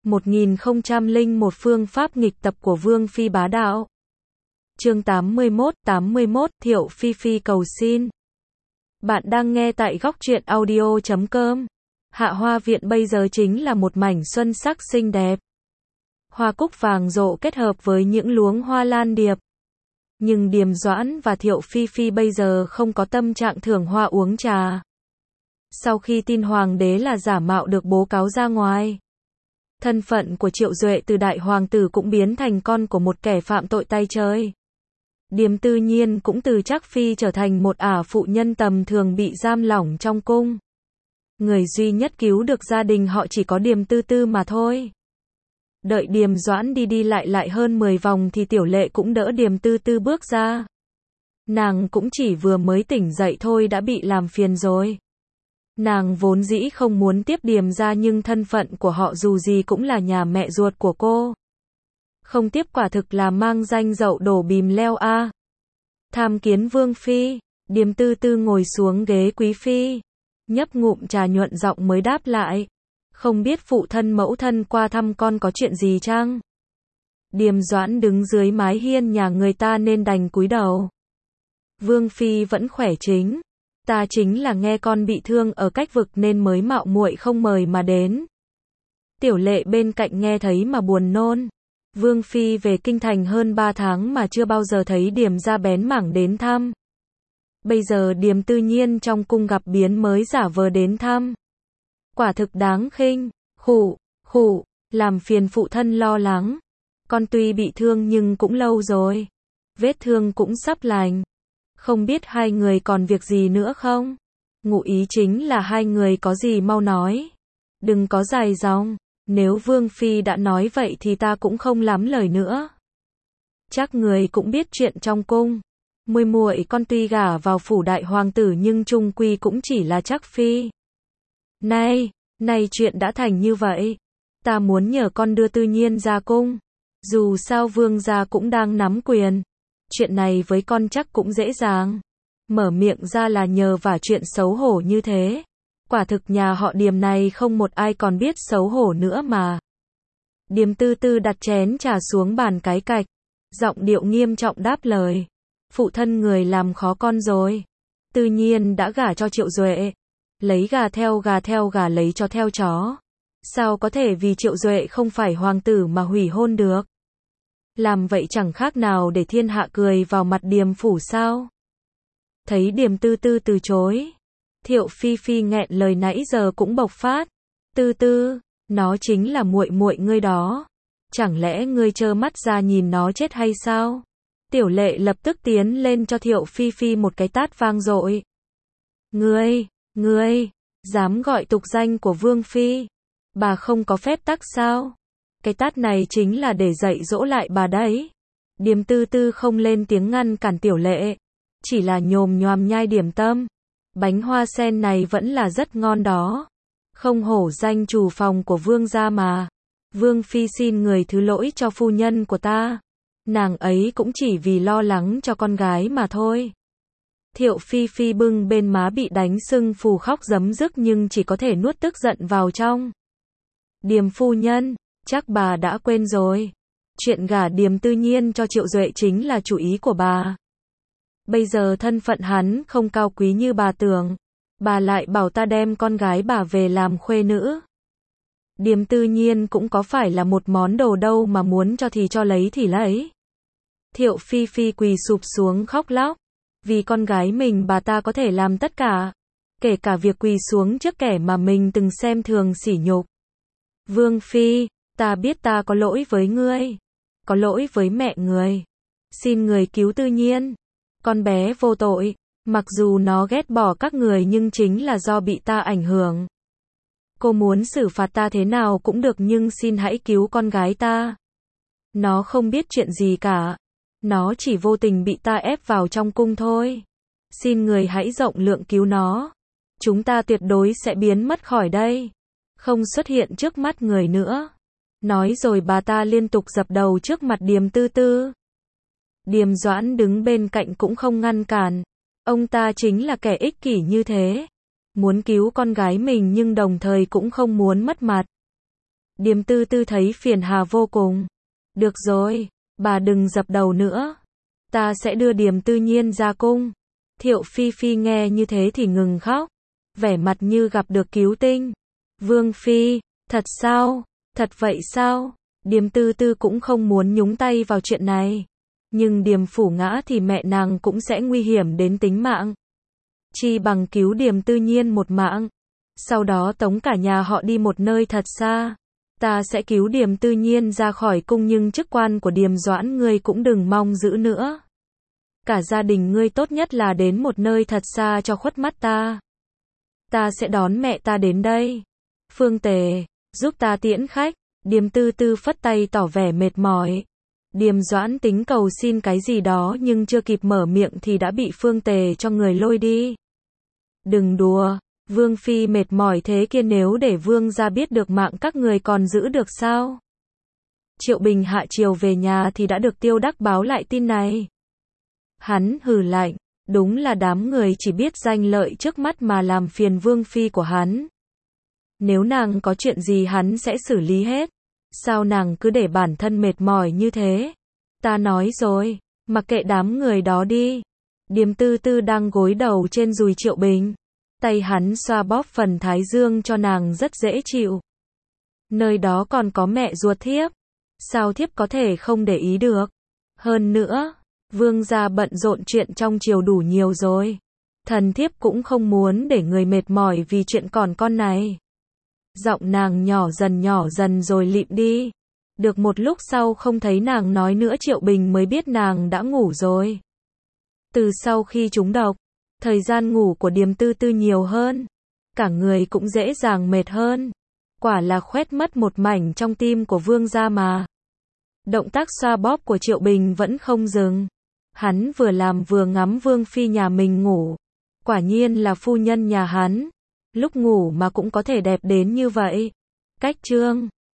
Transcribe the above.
1001 phương pháp nghịch tập của Vương Phi bá đạo. Chương 81, Thiệu Phi Phi cầu xin. Bạn đang nghe tại góc truyện audio.com. Hạ Hoa Viện bây giờ chính là một mảnh xuân sắc xinh đẹp. Hoa cúc vàng rộ kết hợp với những luống hoa lan điệp. Nhưng Điềm Doãn và Thiệu Phi Phi bây giờ không có tâm trạng thưởng hoa uống trà. Sau khi tin hoàng đế là giả mạo được bố cáo ra ngoài, thân phận của Triệu Duệ từ đại hoàng tử cũng biến thành con của một kẻ phạm tội tay trời. Điềm Tư Nhiên cũng từ Trác Phi trở thành một ả phụ nhân tầm thường bị giam lỏng trong cung. Người duy nhất cứu được gia đình họ chỉ có Điềm Tư Tư mà thôi. Đợi Điềm Doãn đi lại hơn 10 vòng thì Tiểu Lệ cũng đỡ Điềm Tư Tư bước ra. Nàng cũng chỉ vừa mới tỉnh dậy thôi đã bị làm phiền rồi. Nàng vốn dĩ không muốn tiếp Điềm ra nhưng thân phận của họ dù gì cũng là nhà mẹ ruột của cô. Không tiếp quả thực là mang danh dậu đổ bìm leo a. Tham kiến Vương Phi, Điềm Tư Tư ngồi xuống ghế quý phi, nhấp ngụm trà nhuận giọng mới đáp lại. Không biết phụ thân mẫu thân qua thăm con có chuyện gì chăng? Điềm Doãn đứng dưới mái hiên nhà người ta nên đành cúi đầu. Vương Phi vẫn khỏe chính. Ta chính là nghe con bị thương ở cách vực nên mới mạo muội không mời mà đến. Tiểu Lệ bên cạnh nghe thấy mà buồn nôn. Vương Phi về kinh thành hơn 3 tháng mà chưa bao giờ thấy Điềm ra bén mảng đến thăm. Bây giờ Điềm Tư Nhiên trong cung gặp biến mới giả vờ đến thăm. Quả thực đáng khinh. Khụ, làm phiền phụ thân lo lắng. Con tuy bị thương nhưng cũng lâu rồi. Vết thương cũng sắp lành. Không biết hai người còn việc gì nữa không? Ngụ ý chính là hai người có gì mau nói. Đừng có dài dòng. Nếu Vương Phi đã nói vậy thì ta cũng không lắm lời nữa. Chắc người cũng biết chuyện trong cung. Muội con tuy gả vào phủ đại hoàng tử nhưng chung quy cũng chỉ là Trác Phi. Nay chuyện đã thành như vậy. Ta muốn nhờ con đưa Tư Nhiên ra cung. Dù sao Vương gia cũng đang nắm quyền. Chuyện này với con chắc cũng dễ dàng. Mở miệng ra là nhờ vả chuyện xấu hổ như thế. Quả thực nhà họ Điềm này không một ai còn biết xấu hổ nữa mà. Điềm Tư Tư đặt chén trà xuống bàn cái cạch. Giọng điệu nghiêm trọng đáp lời. Phụ thân người làm khó con rồi. Tư Nhiên đã gả cho Triệu Duệ. Lấy gà theo gà lấy chó theo chó. Sao có thể vì Triệu Duệ không phải hoàng tử mà hủy hôn được? Làm vậy chẳng khác nào để thiên hạ cười vào mặt Điềm phủ sao? Thấy Điềm Tư Tư từ chối, Thiệu Phi Phi nghẹn lời nãy giờ cũng bộc phát. Tư Tư, nó chính là muội ngươi đó. Chẳng lẽ ngươi trơ mắt ra nhìn nó chết hay sao? Tiểu Lệ lập tức tiến lên cho Thiệu Phi Phi một cái tát vang dội. Ngươi, dám gọi tục danh của Vương Phi? Bà không có phép tắc sao? Cái tát này chính là để dạy dỗ lại bà đấy. Điềm Tư Tư không lên tiếng ngăn cản Tiểu Lệ. Chỉ là nhồm nhoàm nhai điểm tâm. Bánh hoa sen này vẫn là rất ngon đó. Không hổ danh chủ phòng của Vương gia mà. Vương Phi xin người thứ lỗi cho phu nhân của ta. Nàng ấy cũng chỉ vì lo lắng cho con gái mà thôi. Thiệu Phi Phi bưng bên má bị đánh sưng phù khóc rấm rức nhưng chỉ có thể nuốt tức giận vào trong. Điềm phu nhân, chắc bà đã quên rồi. Chuyện gả Điềm Tư Nhiên cho Triệu Duệ chính là chủ ý của bà. Bây giờ thân phận hắn không cao quý như bà tưởng. Bà lại bảo ta đem con gái bà về làm khuê nữ. Điềm Tư Nhiên cũng có phải là một món đồ đâu mà muốn cho thì cho lấy thì lấy. Thiệu Phi Phi quỳ sụp xuống khóc lóc. Vì con gái mình bà ta có thể làm tất cả. Kể cả việc quỳ xuống trước kẻ mà mình từng xem thường sỉ nhục. Vương Phi, ta biết ta có lỗi với ngươi. Có lỗi với mẹ người. Xin người cứu Tư Nhiên. Con bé vô tội. Mặc dù nó ghét bỏ các người nhưng chính là do bị ta ảnh hưởng. Cô muốn xử phạt ta thế nào cũng được nhưng xin hãy cứu con gái ta. Nó không biết chuyện gì cả. Nó chỉ vô tình bị ta ép vào trong cung thôi. Xin người hãy rộng lượng cứu nó. Chúng ta tuyệt đối sẽ biến mất khỏi đây. Không xuất hiện trước mắt người nữa. Nói rồi bà ta liên tục dập đầu trước mặt Điềm Tư Tư. Điềm Doãn đứng bên cạnh cũng không ngăn cản. Ông ta chính là kẻ ích kỷ như thế. Muốn cứu con gái mình nhưng đồng thời cũng không muốn mất mặt. Điềm Tư Tư thấy phiền hà vô cùng. Được rồi, bà đừng dập đầu nữa. Ta sẽ đưa Điềm Tư Nhiên ra cung. Thiệu Phi Phi nghe như thế thì ngừng khóc. Vẻ mặt như gặp được cứu tinh. Vương Phi, thật sao? Thật vậy sao? Điềm Tư Tư cũng không muốn nhúng tay vào chuyện này. Nhưng Điềm Phủ ngã thì mẹ nàng cũng sẽ nguy hiểm đến tính mạng. Chi bằng cứu Điềm Tư Nhiên một mạng. Sau đó tống cả nhà họ đi một nơi thật xa. Ta sẽ cứu Điềm Tư Nhiên ra khỏi cung nhưng chức quan của Điềm Doãn ngươi cũng đừng mong giữ nữa. Cả gia đình ngươi tốt nhất là đến một nơi thật xa cho khuất mắt ta. Ta sẽ đón mẹ ta đến đây. Phương Tề, giúp ta tiễn khách. Điềm Tư Tư phất tay tỏ vẻ mệt mỏi. Điềm Doãn tính cầu xin cái gì đó nhưng chưa kịp mở miệng thì đã bị Phương Tề cho người lôi đi. Đừng đùa, Vương Phi mệt mỏi thế kia nếu để Vương gia biết được mạng các người còn giữ được sao? Triệu Bình hạ chiều về nhà thì đã được Tiêu Đắc báo lại tin này. Hắn hừ lạnh, đúng là đám người chỉ biết danh lợi trước mắt mà làm phiền Vương Phi của hắn. Nếu nàng có chuyện gì hắn sẽ xử lý hết. Sao nàng cứ để bản thân mệt mỏi như thế? Ta nói rồi, mặc kệ đám người đó đi. Điềm Tư Tư đang gối đầu trên dùi Triệu Bình. Tay hắn xoa bóp phần thái dương cho nàng rất dễ chịu. Nơi đó còn có mẹ ruột thiếp. Sao thiếp có thể không để ý được? Hơn nữa, Vương gia bận rộn chuyện trong triều đủ nhiều rồi. Thần thiếp cũng không muốn để người mệt mỏi vì chuyện còn con này. Giọng nàng nhỏ dần rồi lịm đi. Được một lúc sau không thấy nàng nói nữa Triệu Bình mới biết nàng đã ngủ rồi. Từ sau khi trúng độc, thời gian ngủ của Điềm Tư Tư nhiều hơn. Cả người cũng dễ dàng mệt hơn. Quả là khoét mất một mảnh trong tim của Vương gia mà. Động tác xoa bóp của Triệu Bình vẫn không dừng. Hắn vừa làm vừa ngắm Vương Phi nhà mình ngủ. Quả nhiên là phu nhân nhà hắn. Lúc ngủ mà cũng có thể đẹp đến như vậy. Cách chương